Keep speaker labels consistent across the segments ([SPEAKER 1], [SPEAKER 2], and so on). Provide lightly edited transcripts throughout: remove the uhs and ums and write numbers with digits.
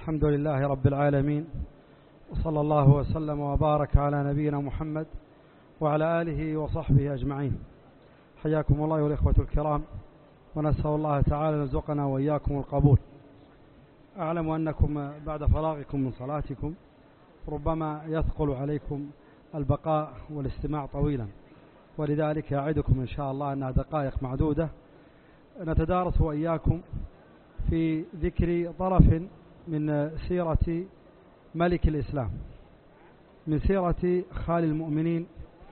[SPEAKER 1] الحمد لله رب العالمين، وصلى الله وسلم وبارك على نبينا محمد وعلى آله وصحبه أجمعين. حياكم الله والإخوة الكرام، ونسأل الله تعالى أن يرزقنا وإياكم القبول. أعلم أنكم بعد فراغكم من صلاتكم ربما يثقل عليكم البقاء والاستماع طويلا، ولذلك أعدكم إن شاء الله أنها دقائق معدودة نتدارس وإياكم في ذكر طرف من سيرة ملك الإسلام، من سيرة خال المؤمنين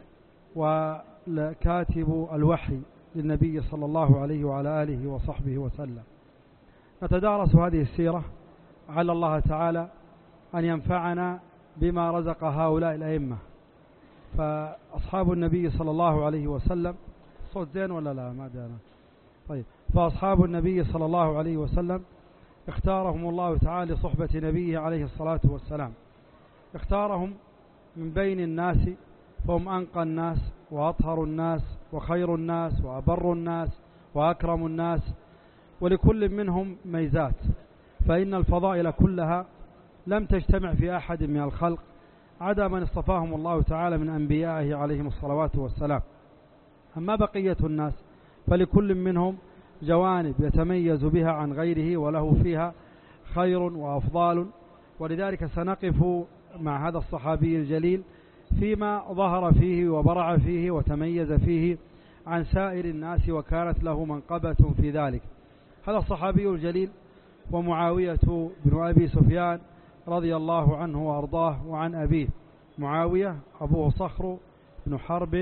[SPEAKER 1] وكاتب الوحي للنبي صلى الله عليه وعلى آله وصحبه وسلم. نتدارس هذه السيرة على الله تعالى أن ينفعنا بما رزق هؤلاء الأئمة. فأصحاب النبي صلى الله عليه وسلم، صوت زين ولا لا؟ ما دانا. طيب، فأصحاب النبي صلى الله عليه وسلم اختارهم الله تعالى لصحبة نبيه عليه الصلاة والسلام. اختارهم من بين الناس، فهم أنقى الناس وأطهر الناس وخير الناس وأبر الناس وأكرم الناس، ولكل منهم ميزات، فإن الفضائل كلها لم تجتمع في أحد من الخلق عدا من اصطفاهم الله تعالى من أنبيائه عليهم الصلوات والسلام. أما بقية الناس فلكل منهم جوانب يتميز بها عن غيره وله فيها خير وأفضال، ولذلك سنقف مع هذا الصحابي الجليل فيما ظهر فيه وبرع فيه وتميز فيه عن سائر الناس وكانت له منقبة في ذلك. هذا الصحابي الجليل ومعاوية بن أبي سفيان رضي الله عنه وأرضاه وعن أبيه. معاوية أبوه صخر بن حرب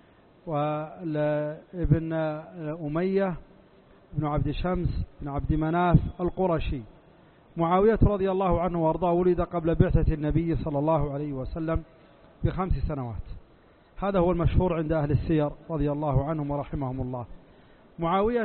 [SPEAKER 1] وابن أمية بن عبد شمس بن عبد مناف القرشي. معاوية رضي الله عنه وأرضاه ولد قبل بعثة النبي صلى الله عليه وسلم ب5 سنوات. هذا هو المشهور عند أهل السير رضي الله عنهم ورحمهم الله. معاوية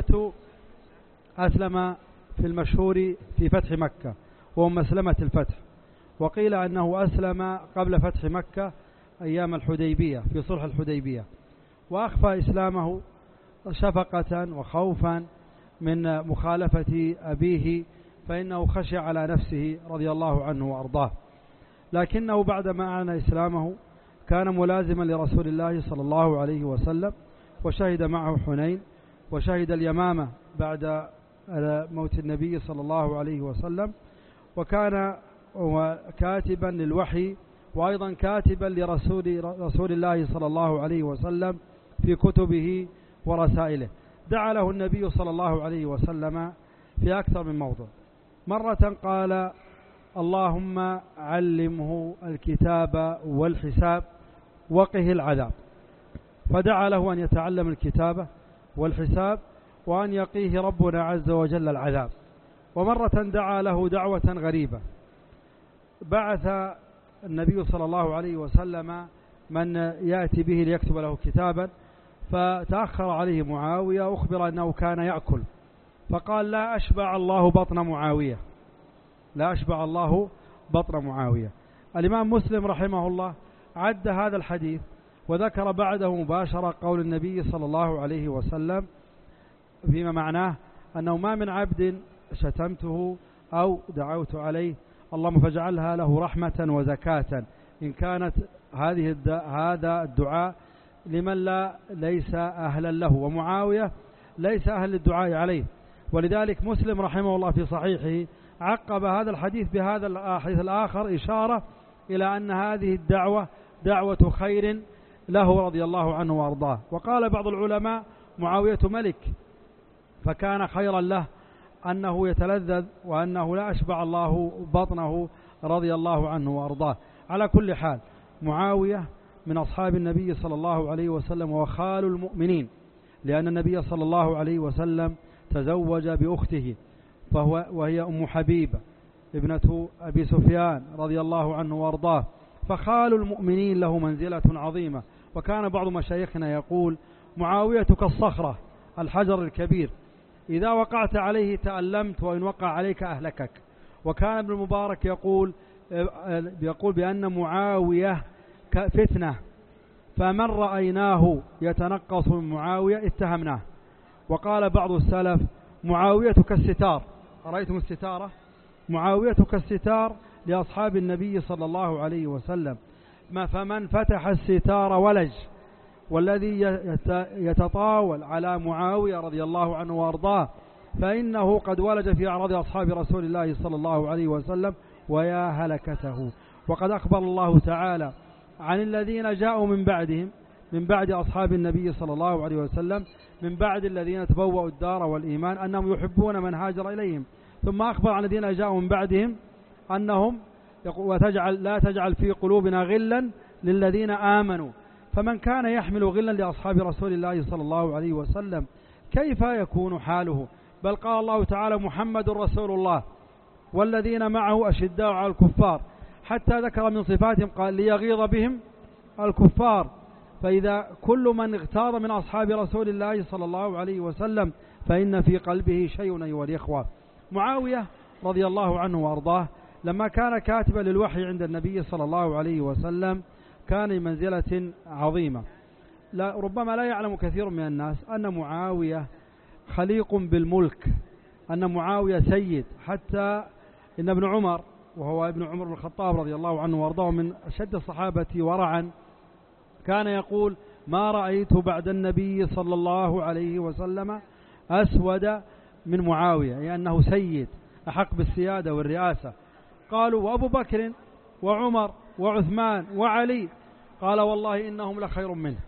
[SPEAKER 1] أسلم في المشهور في فتح مكة، وهو مسلمة الفتح، وقيل أنه أسلم قبل فتح مكة أيام الحديبية في صلح الحديبية، وأخفى إسلامه شفقة وخوفا من مخالفة أبيه، فإنه خشى على نفسه رضي الله عنه وأرضاه. لكنه بعدما أعلن إسلامه كان ملازما لرسول الله صلى الله عليه وسلم، وشهد معه حنين، وشهد اليمامة بعد موت النبي صلى الله عليه وسلم، وكان كاتبا للوحي وأيضا كاتبا لرسول الله صلى الله عليه وسلم في كتبه ورسائله. دعا له النبي صلى الله عليه وسلم في أكثر من موضع. مرة قال: اللهم علمه الكتاب والحساب وقه العذاب، فدعا له أن يتعلم الكتابة والحساب وأن يقيه ربنا عز وجل العذاب. ومرة دعا له دعوة غريبة، بعث النبي صلى الله عليه وسلم من يأتي به ليكتب له كتابا، فتأخر عليه معاوية، أخبر أنه كان يأكل، فقال: لا أشبع الله بطن معاوية، لا أشبع الله بطن معاوية. الإمام مسلم رحمه الله عد هذا الحديث وذكر بعده مباشرة قول النبي صلى الله عليه وسلم فيما معناه أنه ما من عبد شتمته أو دعوت عليه اللهم فاجعلها له رحمة وزكاة، إن كانت هذا الدعاء لمن ليس أهلا له، ومعاوية ليس أهل الدعاء عليه. ولذلك مسلم رحمه الله في صحيحه عقب هذا الحديث بهذا الحديث الآخر إشارة إلى أن هذه الدعوة دعوة خير له رضي الله عنه وأرضاه. وقال بعض العلماء: معاوية ملك، فكان خيرا له أنه يتلذذ وأنه لا أشبع الله بطنه رضي الله عنه وأرضاه. على كل حال، معاوية من أصحاب النبي صلى الله عليه وسلم وخال المؤمنين، لأن النبي صلى الله عليه وسلم تزوج بأخته وهي أم حبيبة ابنة أبي سفيان رضي الله عنه وأرضاه، فخال المؤمنين له منزلة عظيمة. وكان بعض مشايخنا يقول: معاوية كالصخرة الحجر الكبير، إذا وقعت عليه تألمت وإن وقع عليك أهلكك. وكان ابن المبارك يقول بأن معاوية فتنة، فمن رأيناه يتنقص من معاوية اتهمناه. وقال بعض السلف: معاوية كالستار، أرأيتم الستارة معاوية كالستار لأصحاب النبي صلى الله عليه وسلم. فمن فتح الستار ولج، والذي يتطاول على معاوية رضي الله عنه وأرضاه فإنه قد ولج في أعراض أصحاب رسول الله صلى الله عليه وسلم، ويا هلكته. وقد أخبر الله تعالى عن الذين جاءوا من بعدهم، من بعد أصحاب النبي صلى الله عليه وسلم، من بعد الذين تبوأوا الدار والإيمان أنهم يحبون من هاجر إليهم. ثم أخبر عن الذين جاءوا من بعدهم أنهم لا تجعل في قلوبنا غلا للذين آمنوا. فمن كان يحمل غلا لأصحاب رسول الله صلى الله عليه وسلم كيف يكون حاله؟ بل قال الله تعالى محمد رسول الله والذين معه أشداء على الكفار، حتى ذكر من صفاتهم قال ليغيظ بهم الكفار. فإذا كل من اغتاظ من أصحاب رسول الله صلى الله عليه وسلم فإن في قلبه شيء أيها الإخوة. معاوية رضي الله عنه وأرضاه لما كان كاتبا للوحي عند النبي صلى الله عليه وسلم كان بمنزلة عظيمة. ربما لا يعلم كثير من الناس أن معاوية خليق بالملك، أن معاوية سيد، حتى إن ابن عمر وهو ابن عمر بن الخطاب رضي الله عنه وارضاه من أشد الصحابة ورعا كان يقول ما رأيت بعد النبي صلى الله عليه وسلم أسود من معاوية، لأنه سيد أحق بالسيادة والرئاسة. قالوا وأبو بكر وعمر وعثمان وعلي، قال والله إنهم لخير منه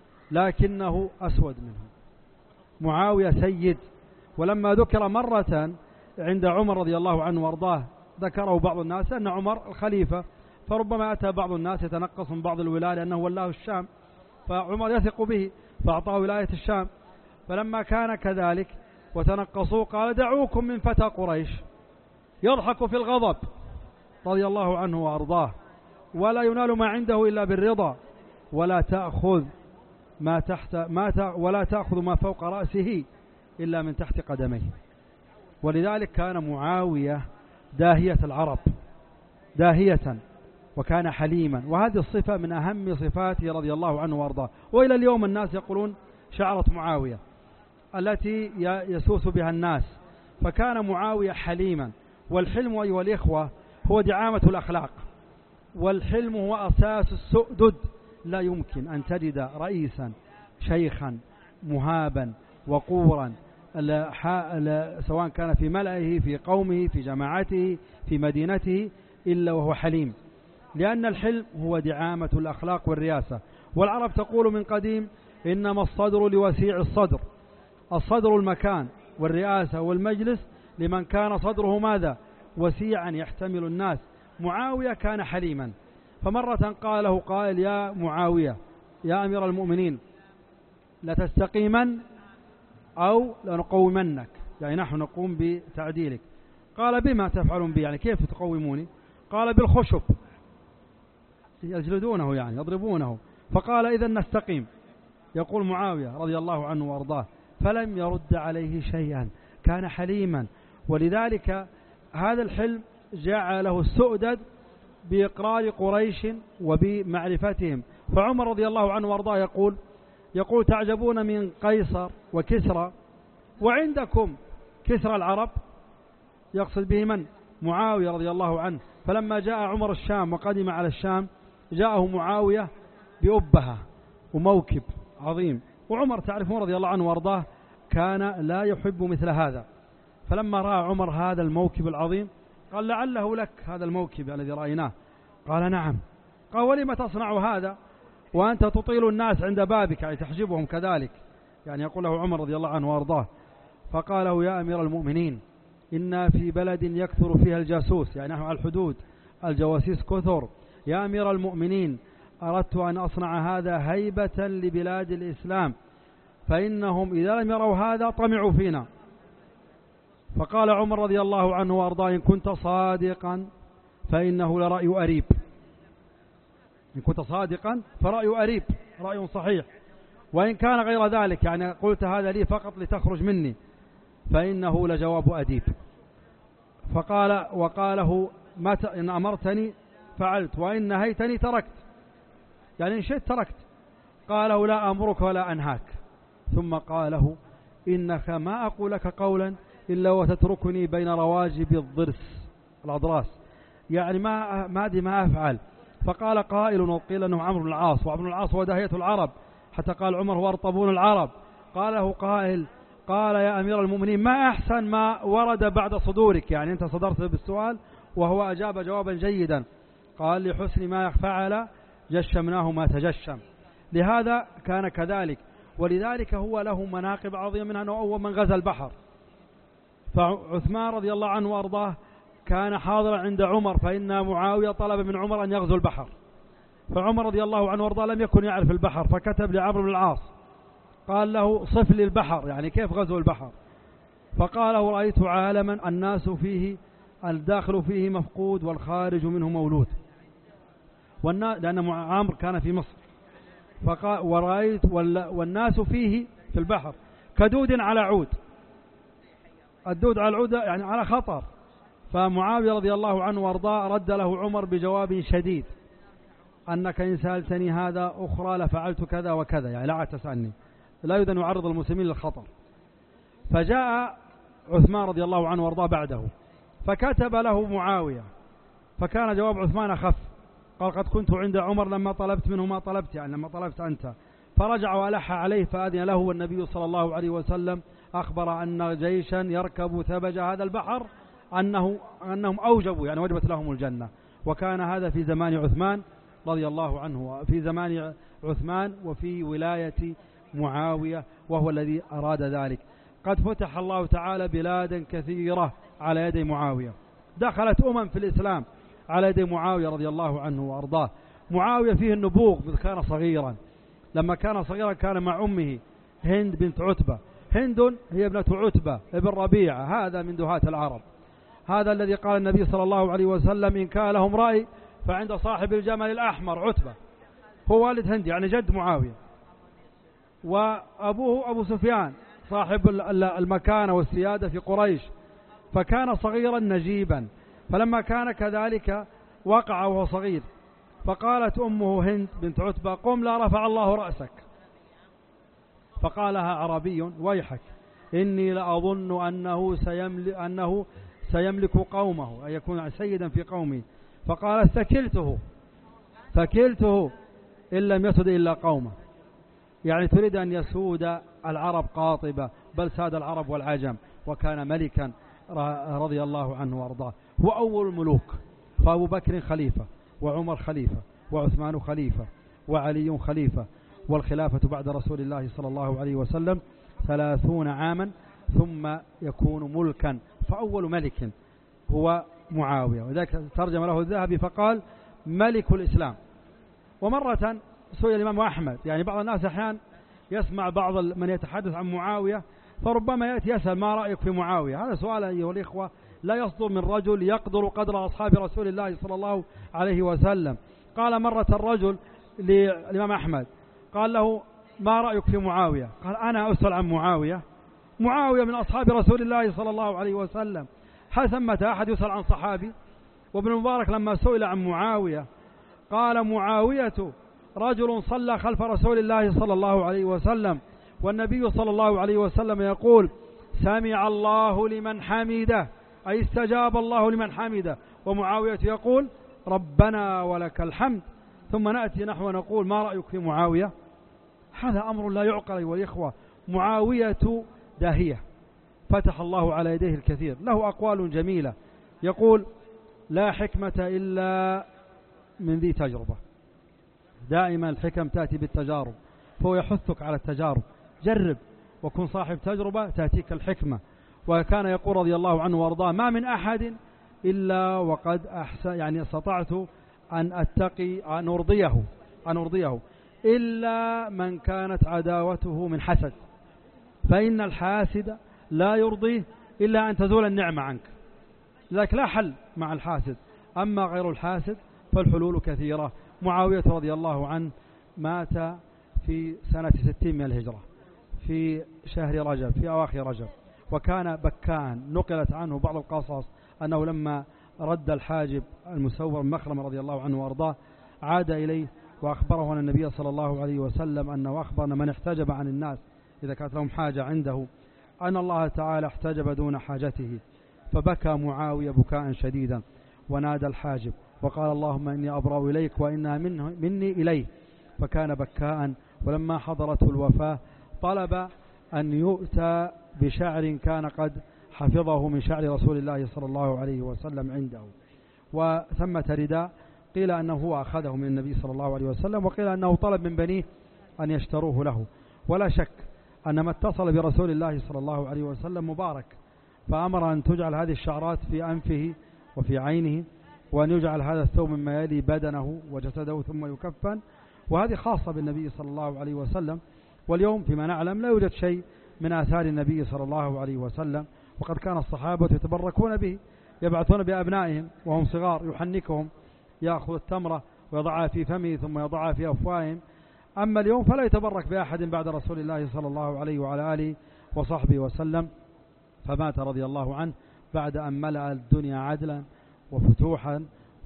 [SPEAKER 1] لكنه أسود منهم. معاوية سيد. ولما ذكر مرة عند عمر رضي الله عنه وارضاه ذكره بعض الناس أن عمر الخليفة، فربما أتى بعض الناس يتنقص من بعض الولاية لأنه ولاه الشام، فعمر يثق به فأعطاه ولاية الشام. فلما كان كذلك وتنقصوا قال دعوكم من فتى قريش يضحك في الغضب رضي الله عنه وأرضاه، ولا ينال ما عنده إلا بالرضا، ولا تأخذ ما فوق رأسه إلا من تحت قدميه. ولذلك كان معاوية داهية العرب، داهية، وكان حليما. وهذه الصفة من أهم صفاته رضي الله عنه وارضاه. وإلى اليوم الناس يقولون شعرة معاوية التي يسوس بها الناس. فكان معاوية حليما. والحلم أيها الإخوة هو دعامة الأخلاق، والحلم هو أساس السؤدد. لا يمكن أن تجد رئيسا شيخا مهابا وقورا سواء كان في ملئه في قومه في جماعته في مدينته إلا وهو حليم، لأن الحلم هو دعامة الأخلاق والرياسة. والعرب تقول من قديم إنما الصدر لوسيع الصدر. الصدر المكان والرئاسة والمجلس لمن كان صدره ماذا؟ وسيعا يحتمل الناس. معاوية كان حليما. فمرة قاله قائل يا معاوية يا أمير المؤمنين لتستقيمن أو لنقومنك، يعني نحن نقوم بتعديلك. قال بما تفعلون بي، يعني كيف تقوموني؟ قال بالخشب، يجلدونه يعني يضربونه. فقال إذا نستقيم. يقول معاوية رضي الله عنه وارضاه فلم يرد عليه شيئا، كان حليما. ولذلك هذا الحلم جعله السؤدد بإقرار قريش وبمعرفتهم. فعمر رضي الله عنه وارضاه يقول تعجبون من قيصر وكسرى وعندكم كسرى العرب، يقصد به من؟ معاوية رضي الله عنه. فلما جاء عمر الشام وقدم على الشام جاءه معاوية بأبهة وموكب عظيم. وعمر تعرفون رضي الله عنه وارضاه كان لا يحب مثل هذا. فلما رأى عمر هذا الموكب العظيم قال لعله لك هذا الموكب الذي رأيناه. قال نعم. قال ولم تصنع هذا وأنت تطيل الناس عند بابك، يعني تحجبهم كذلك، يعني يقول له عمر رضي الله عنه وارضاه. فقال له يا أمير المؤمنين إنا في بلد يكثر فيها الجاسوس، يعني نحن على الحدود الجواسيس كثر. يا أمير المؤمنين أردت أن أصنع هذا هيبة لبلاد الإسلام، فإنهم إذا لم يروا هذا طمعوا فينا. فقال عمر رضي الله عنه وأرضاه إن كنت صادقا فإنه لرأي أريب. إن كنت صادقا فرأي أريب، رأي صحيح. وإن كان غير ذلك، يعني قلت هذا لي فقط لتخرج مني، فإنه لجواب أديب. وقاله إن أمرتني فعلت وإن نهيتني تركت، يعني إن شئت تركت. قاله لا أمرك ولا أنهاك. ثم قاله إنك ما أقول لك قولا إلا وتتركني بين رواجب الضرس، الأضراس، يعني ما أدري ما أفعل. فقال قائل وقيل أنه عمرو بن العاص، وعمرو بن العاص هو داهية العرب، حتى قال عمر هو أرطبون العرب. قال له قائل قال يا أمير المؤمنين ما أحسن ما ورد بعد صدورك، يعني أنت صدرت بالسؤال وهو أجاب جوابا جيدا. قال لحسن ما فعل جشمناه ما تجشم، لهذا كان كذلك. ولذلك هو له مناقب عظيمة، منها أنه أول من غزا البحر. فعثمان رضي الله عنه وأرضاه كان حاضرا عند عمر، فإن معاوية طلب من عمر أن يغزو البحر، فعمر رضي الله عنه وأرضاه لم يكن يعرف البحر، فكتب لعمرو بن العاص قال له صف لي البحر، يعني كيف غزو البحر. فقال له رأيت عالما الناس فيه الداخل فيه مفقود والخارج منه مولود، لأن عمرو كان في مصر. فقال ورأيت والناس فيه في البحر كدود على عود، الدود على العود يعني على خطر. فمعاوية رضي الله عنه وارضاه رد له عمر بجواب شديد أنك إن سألتني هذا أخرى لفعلت كذا وكذا، يعني لا عاد تسألني، لا يريد أن يعرض المسلمين للخطر. فجاء عثمان رضي الله عنه وارضاه بعده فكتب له معاوية، فكان جواب عثمان أخف، قال قد كنت عند عمر لما طلبت منه ما طلبت، يعني لما طلبت أنت. فرجع وألح عليه فأذن له، والنبي صلى الله عليه وسلم أخبر أن جيشا يركب ثبج هذا البحر أنهم أوجبوا، يعني وجبت لهم الجنة. وكان هذا في زمان عثمان رضي الله عنه، في زمان عثمان وفي ولاية معاوية، وهو الذي أراد ذلك. قد فتح الله تعالى بلادا كثيرة على يد معاوية، دخلت في الإسلام على يد معاوية رضي الله عنه وأرضاه. معاوية فيه النبوغ، كان صغيرا، لما كان صغيرا كان مع أمه هند بنت عتبة. هند هي ابنة عتبة ابن ربيعة، هذا من دهاة العرب، هذا الذي قال النبي صلى الله عليه وسلم إن كان لهم رأي فعند صاحب الجمل الأحمر عتبة، هو والد هند يعني جد معاوية. وأبوه أبو سفيان صاحب المكانة والسيادة في قريش، فكان صغيرا نجيبا. فلما كان كذلك وقع وهو صغير، فقالت أمه هند بنت عتبة قم لا رفع الله رأسك. فقالها عربي ويحك إني لأظن أنه سيملك قومه، أن يكون سيدا في قومه. فقالت ثكلته إن لم يسد إلا قومه، يعني تريد أن يسود العرب قاطبة، بل ساد العرب والعجم، وكان ملكا رضي الله عنه وارضاه. هو أول الملوك، فأبو بكر خليفة، وعمر خليفة، وعثمان خليفة، وعلي خليفة، والخلافة بعد رسول الله صلى الله عليه وسلم 30 عاما ثم يكون ملكا. فأول ملك هو معاوية، وذلك ترجم له الذهبي فقال ملك الإسلام. ومرة سئل الإمام أحمد، يعني بعض الناس أحيانا يسمع بعض من يتحدث عن معاوية فربما يأتي يسأل ما رأيك في معاوية. هذا سؤال أيها الإخوة لا يصدر من رجل يقدر قدر أصحاب رسول الله صلى الله عليه وسلم. قال مرة الرجل للإمام أحمد قال له ما رأيك في معاوية؟ قال أنا أسأل عن معاوية من أصحاب رسول الله صلى الله عليه وسلم، هل ثمة أحد يسأل عن صحابي؟ وابن المبارك لما سئل عن معاوية قال معاوية رجل صلى خلف رسول الله صلى الله عليه وسلم، والنبي صلى الله عليه وسلم يقول سمع الله لمن حمده، أي استجاب الله لمن حمده، ومعاوية يقول ربنا ولك الحمد. ثم نأتي نحو نقول ما رأيك في معاوية؟ هذا أمر لا يعقل أيها الإخوة. معاوية داهية فتح الله على يديه الكثير، له أقوال جميلة، يقول لا حكمة إلا من ذي تجربة، دائما الحكم تأتي بالتجارب، فهو يحثك على التجارب، جرب وكن صاحب تجربة تأتيك الحكمة. وكان يقول رضي الله عنه وارضاه ما من أحد إلا وقد يعني استطعت أن أتقي أن أرضيه إلا من كانت عداوته من حسد، فإن الحاسد لا يرضيه إلا أن تزول النعمة عنك، لذلك لا حل مع الحاسد. أما غير الحاسد فالحلول كثيرة. معاوية رضي الله عنه مات في سنة 60 من الهجرة في شهر رجب، في أواخر رجب، وكان بكاء. نقلت عنه بعض القصص أنه لما رد الحاجب المسور مخرم رضي الله عنه وأرضاه عاد إليه وأخبره أن النبي صلى الله عليه وسلم أنه أخبر من احتجب عن الناس إذا كانت لهم حاجة عنده أن الله تعالى احتجب دون حاجته، فبكى معاوية بكاء شديدا ونادى الحاجب وقال اللهم إني أبرأ إليك وإنها مني إليه، فكان بكاء. ولما حضرته الوفاة طلب أن يؤتى بشعر كان قد حفظه من شعر رسول الله صلى الله عليه وسلم عنده، وثمة رداء قيل أنه هو أخذه من النبي صلى الله عليه وسلم، وقيل أنه طلب من بنيه أن يشتروه له. ولا شك أن ما اتصل برسول الله صلى الله عليه وسلم مبارك، فأمر أن تجعل هذه الشعرات في أنفه وفي عينه، وأن يجعل هذا الثوب مما يلي بدنه وجسده ثم يكفن، وهذه خاصة بالنبي صلى الله عليه وسلم. واليوم فيما نعلم لا يوجد شيء من آثار النبي صلى الله عليه وسلم، وقد كان الصحابة يتبركون به، يبعثون بأبنائهم وهم صغار يحنكهم، يأخذ التمرة ويضعها في فمه ثم يضعها في أفواههم. أما اليوم فلا يتبرك بأحد بعد رسول الله صلى الله عليه وعلى آله وصحبه وسلم، فمات رضي الله عنه بعد أن ملأ الدنيا عدلا وفتوحا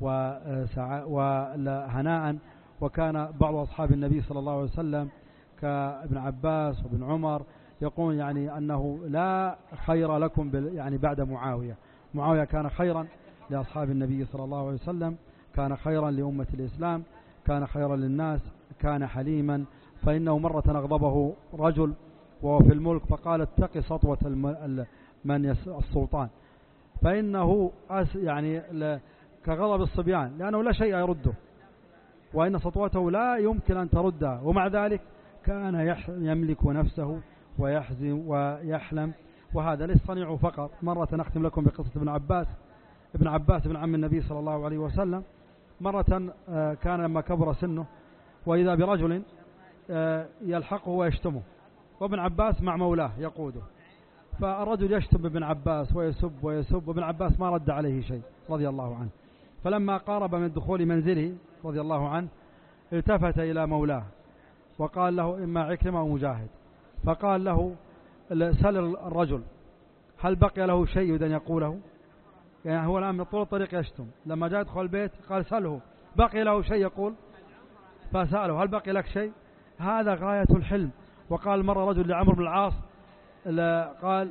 [SPEAKER 1] وهناء. وكان بعض أصحاب النبي صلى الله عليه وسلم كابن عباس وابن عمر يقول يعني أنه لا خير لكم يعني بعد معاوية. معاوية كان خيرا لأصحاب النبي صلى الله عليه وسلم، كان خيرا لأمة الإسلام، كان خيرا للناس، كان حليما. فإنه مرة أغضبه رجل وهو في الملك فقال اتق سطوة من السلطان، فإنه يعني كغضب الصبيان لأنه لا شيء يرده، وإن سطوته لا يمكن أن تردها، ومع ذلك كان يملك نفسه ويحزم ويحلم. وهذا ليس صنيعه فقط. مرة نختم لكم بقصة ابن عباس ابن عم النبي صلى الله عليه وسلم. مرة كان لما كبر سنه وإذا برجل يلحقه ويشتمه، وابن عباس مع مولاه يقوده، فالرجل يشتم ابن عباس ويسب وابن عباس ما رد عليه شيء رضي الله عنه. فلما قارب من دخول منزله رضي الله عنه التفت إلى مولاه وقال له إما عكرمة أو مجاهد، فقال له سل الرجل هل بقي له شيء يريد أن يقوله؟ يعني هو الآن من طول الطريق يشتم، لما جاء يدخل البيت قال سله بقي له شيء يقول؟ فسأله هل بقي لك شيء؟ هذا غاية الحلم. وقال مرة رجل لعمرو بن العاص قال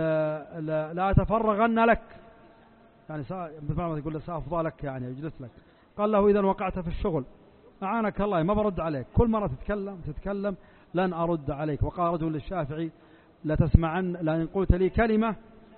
[SPEAKER 1] لا أتفرغن لك، يعني مثل ما يقول له سأفضى لك، يعني يجلس لك. قال له إذا وقعت في الشغل أعانك الله ما برد عليك، كل مرة تتكلم لن أرد عليك. وقال رجل للشافعي لئن قلت لي كلمة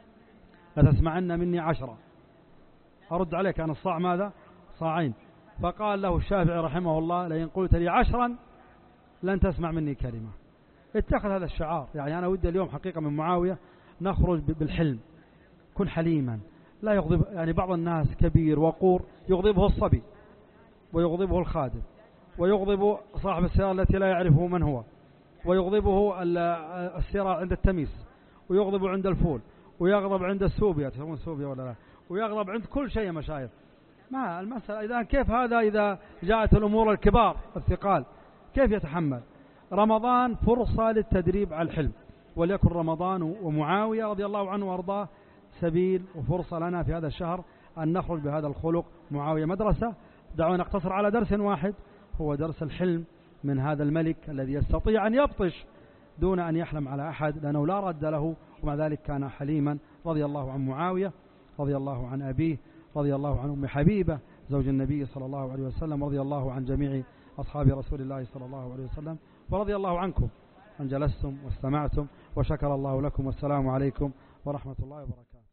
[SPEAKER 1] لتسمعن مني 10، أرد عليك أنا الصاع ماذا؟ صاعين. فقال له الشافعي رحمه الله لئن قلت لي 10 لن تسمع مني كلمة. اتخذ هذا الشعار. يعني أنا ودي اليوم حقيقة من معاوية نخرج بالحلم، كن حليما لا يغضب. يعني بعض الناس كبير وقور يغضبه الصبي ويغضبه الخادم ويغضب صاحب السيارة التي لا يعرفه من هو، ويغضبه السيارة عند التميس، ويغضب عند الفول، ويغضب عند السوبيا، تسمون سوبيا ولا لا، ويغضب عند كل شيء. مشايخ ما المسألة إذا كيف هذا إذا جاءت الأمور الكبار الثقال كيف يتحمل؟ رمضان فرصة للتدريب على الحلم، وليكن رمضان ومعاوية رضي الله عنه وارضاه سبيل وفرصة لنا في هذا الشهر أن نخرج بهذا الخلق. معاوية مدرسة. دعونا نقتصر على درس واحد، هو درس الحلم من هذا الملك الذي يستطيع أن يبطش دون أن يحلم على أحد، لأنه لا رد له، ومع ذلك كان حليما. رضي الله عن معاوية، رضي الله عن أبيه، رضي الله عن أم حبيبة زوج النبي صلى الله عليه وسلم، رضي الله عن جميع أصحاب رسول الله صلى الله عليه وسلم، ورضي الله عنكم أن جلستم واستمعتم، وشكر الله لكم، والسلام عليكم ورحمة الله وبركاته.